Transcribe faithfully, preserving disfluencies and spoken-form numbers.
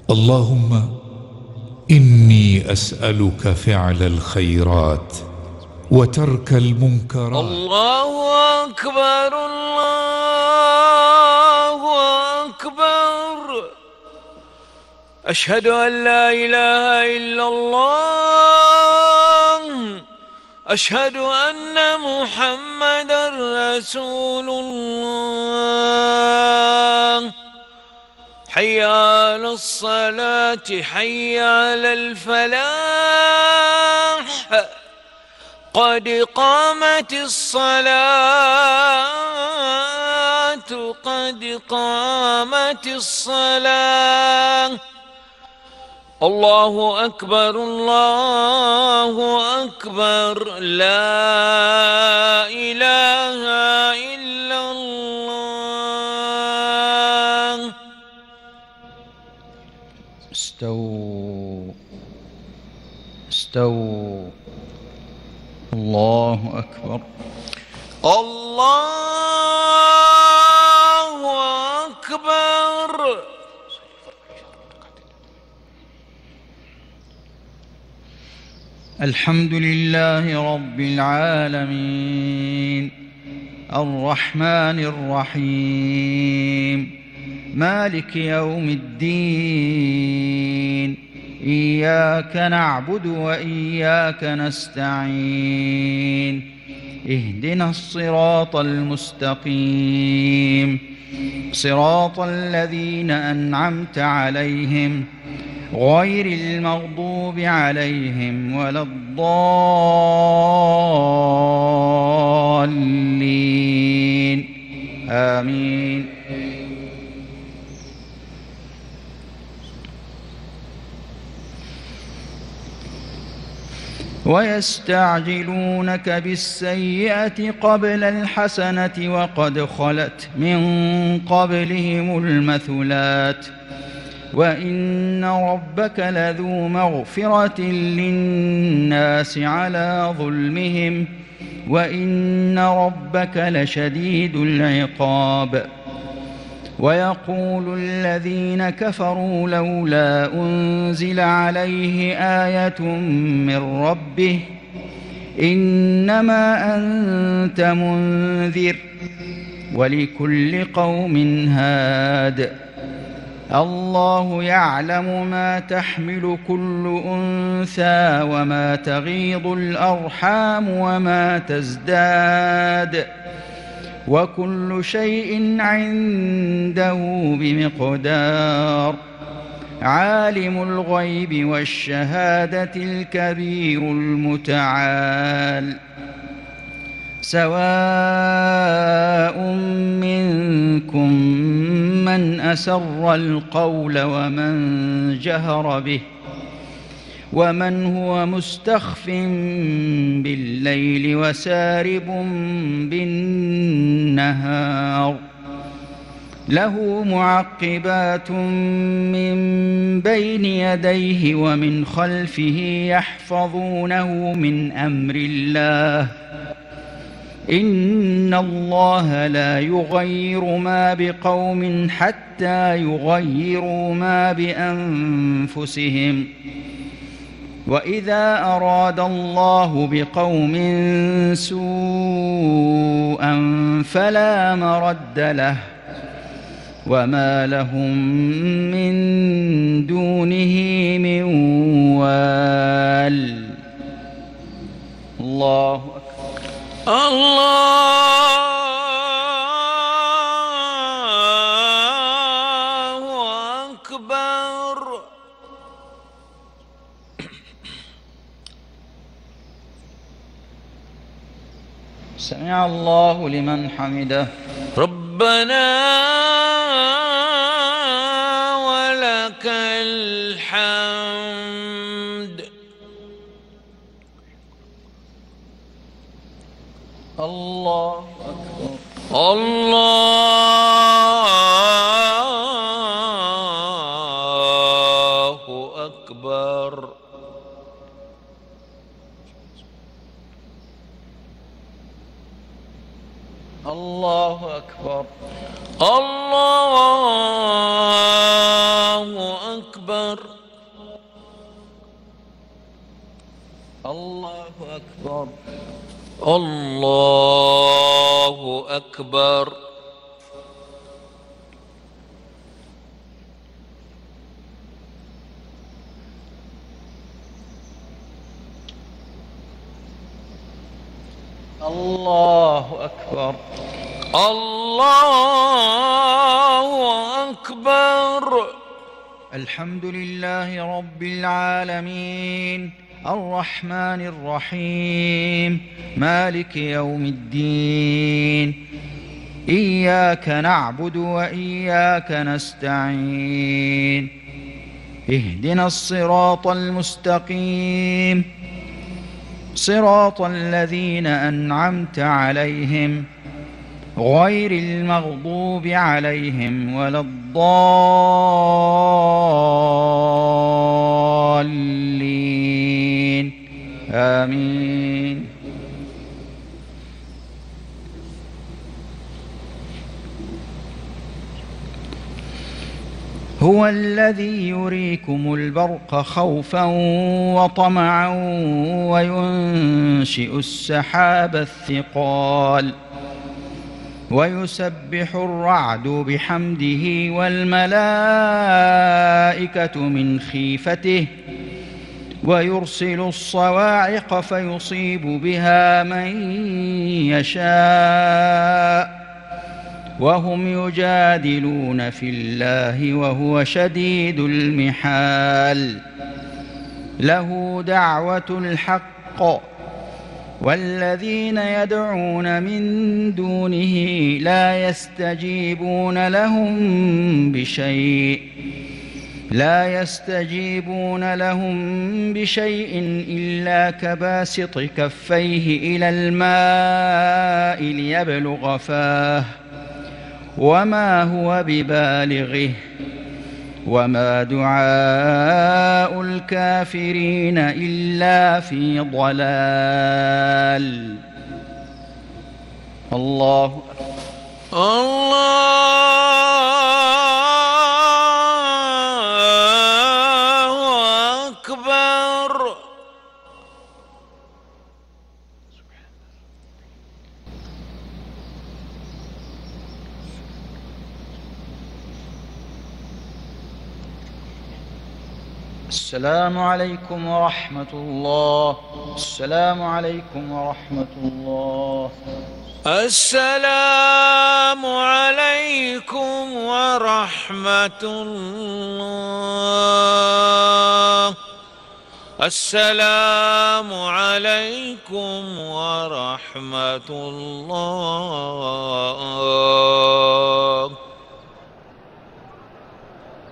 اللهم إني أسألك فعل الخيرات وترك المنكرات. الله أكبر الله أكبر. أشهد أن لا إله إلا الله. أشهد أن محمدًا رسول الله. حي على الصلاة حي على الفلاح. قد قامت الصلاة قد قامت الصلاة. الله أكبر الله أكبر. لا إله إلا الله. استووا استووا. الله أكبر الله أكبر. الحمد لله رب العالمين الرحمن الرحيم مالك يوم الدين. إياك نعبد وإياك نستعين. اهدنا الصراط المستقيم صراط الذين أنعمت عليهم غير المغضوب عليهم ولا الضالين. آمين. ويستعجلونك بالسيئة قبل الحسنة وقد خلت من قبلهم المثلات وإن ربك لذو مغفرة للناس على ظلمهم وإن ربك لشديد العقاب. ويقول الذين كفروا لولا أنزل عليه آية من ربه إنما أنت منذر ولكل قوم هاد. الله يعلم ما تحمل كل أنثى وما تغيض الأرحام وما تزداد وكل شيء عنده بمقدار. عالم الغيب والشهادة الكبير المتعال. سواء منكم من أسر القول ومن جهر به ومن هو مستخف بالليل وسارب بالنهار. له معقبات من بين يديه ومن خلفه يحفظونه من أمر الله. إن الله لا يغير ما بقوم حتى يغيروا ما بأنفسهم. وإذا أراد الله بقوم سوءا فلا مرد له وما لهم من دونه من وال. الله أكبر. الله أكبر. سمع الله لمن حمده. ربنا ولك الحمد. الله أكبر. الله أكبر. الله أكبر. الله أكبر. أكبر. الله أكبر. الله أكبر. الله أكبر. الحمد لله رب العالمين الرحمن الرحيم مالك يوم الدين إياك نعبد وإياك نستعين اهدنا الصراط المستقيم صراط الذين أنعمت عليهم غير المغضوب عليهم ولا الضالين آمين. هو الذي يريكم البرق خوفا وطمعا وينشئ السحاب الثقال ويسبح الرعد بحمده والملائكة من خيفته ويرسل الصواعق فيصيب بها من يشاء وهم يجادلون في الله وهو شديد المحال له دعوة الحق والذين يدعون من دونه لا يستجيبون لهم بشيء لا يستجيبون لهم بشيء إلا كباسط كفيه إلى الماء ليبلغ فاه وما هو ببالغه وما دعاء الكافرين إلا في ضلال. الله الله أكبر. السلام عليكم ورحمة الله. السلام عليكم ورحمة الله. السلام عليكم ورحمة الله. السلام عليكم ورحمة الله.